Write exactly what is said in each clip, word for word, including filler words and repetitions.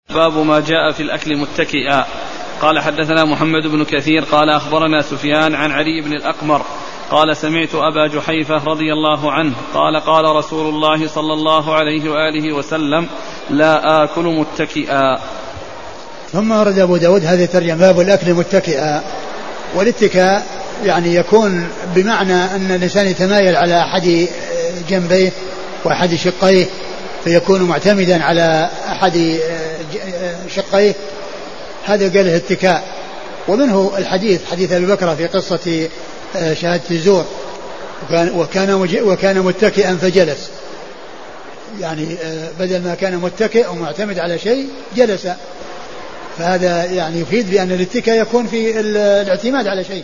باب ما جاء في الأكل متكئا. قال حدثنا محمد بن كثير قال أخبرنا سفيان عن علي بن الأقمر قال سمعت أبا جحيفة رضي الله عنه قال قال رسول الله صلى الله عليه وآله وسلم لا آكل متكئا. ثم ورد أبو داود هذه الترجمة باب الأكل متكئا. والاتكاء يعني يكون بمعنى أن الإنسان يتمايل على أحد جنبيه وأحد شقيه فيكون معتمدا على أحد شقيه، هذا قال له اتكاء. ومنه الحديث حديث أبي بكر في قصة شهادة الزور وكان وكان متكئا فجلس، يعني بدل ما كان متكئ ومعتمد على شيء جلس، فهذا يعني يفيد بأن الاتكاء يكون في الاعتماد على شيء.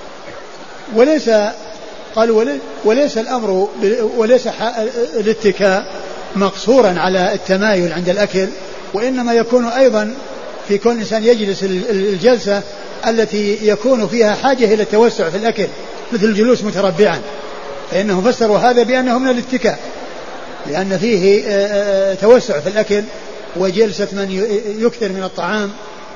وليس قالوا وليس الأمر وليس الاتكاء مقصورا على التمايل عند الأكل، وإنما يكون أيضا في كل إنسان يجلس الجلسة التي يكون فيها حاجة إلى التوسع في الأكل مثل الجلوس متربعا، فإنهم فسروا هذا بأنه من الاتكاء لأن فيه توسع في الأكل وجلسة من يكثر من الطعام،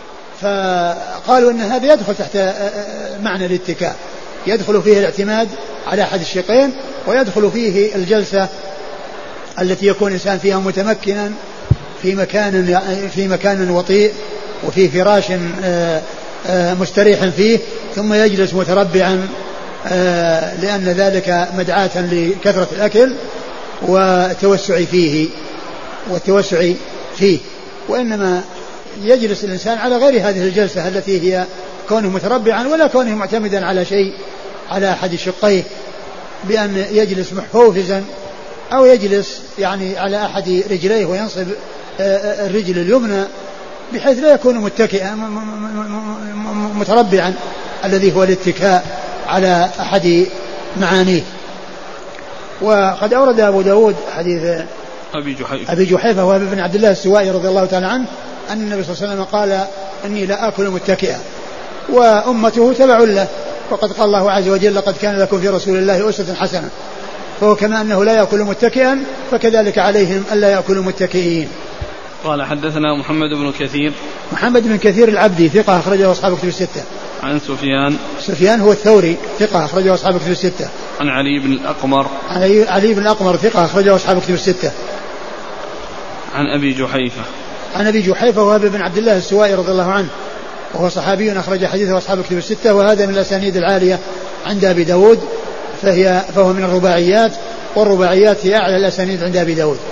فقالوا أن هذا يدخل تحت معنى الاتكاء، يدخل فيه الاعتماد على أحد الشقين ويدخل فيه الجلسة التي يكون الإنسان فيها متمكنا في مكان في مكان وطيء وفي فراش مستريح فيه ثم يجلس متربعا لأن ذلك مدعاة لكثرة الأكل والتوسع فيه والتوسع فيه وإنما يجلس الإنسان على غير هذه الجلسة التي هي كونه متربعا ولا كونه معتمدا على شيء على أحد شقيه بأن يجلس محفوفزا أو يجلس يعني على أحد رجليه وينصب الرجل اليمنى بحيث لا يكون متكئا متربعا الذي هو الاتكاء على أحد معانيه. وقد أورد أبو داود حديث أبي جحيفة أبي جحيفة وهو بن عبد الله السوائي رضي الله تعالى عنه أن النبي صلى الله عليه وسلم قال إني لا آكل متكئا وأمته تبع له، وقد قال الله عز وجل لقد كان لكم في رسول الله أسوة حسنة، فهو كما أنه لا يأكل متكئا فكذلك عليهم ألا يأكلوا متكئين. قال حدثنا محمد بن كثير محمد بن كثير العبدي ثقة أخرجه أصحاب كتب الستة. عن سفيان سفيان هو الثوري ثقة أخرجه أصحاب كتب الستة. عن علي بن الأقمر علي, علي بن الأقمر ثقة أخرجه أصحاب كتب الستة. عن أبي جحيفة عن أبي جحيفة وهو بن عبد الله السوائي رضي الله عنه وهو صحابي أخرج حديثه أصحاب كتب الستة، وهذا من الأسانيد العالية عند أبي داود، فهي فهو من الرباعيات، والرباعيات هي أعلى الأسانيد عند أبي داود.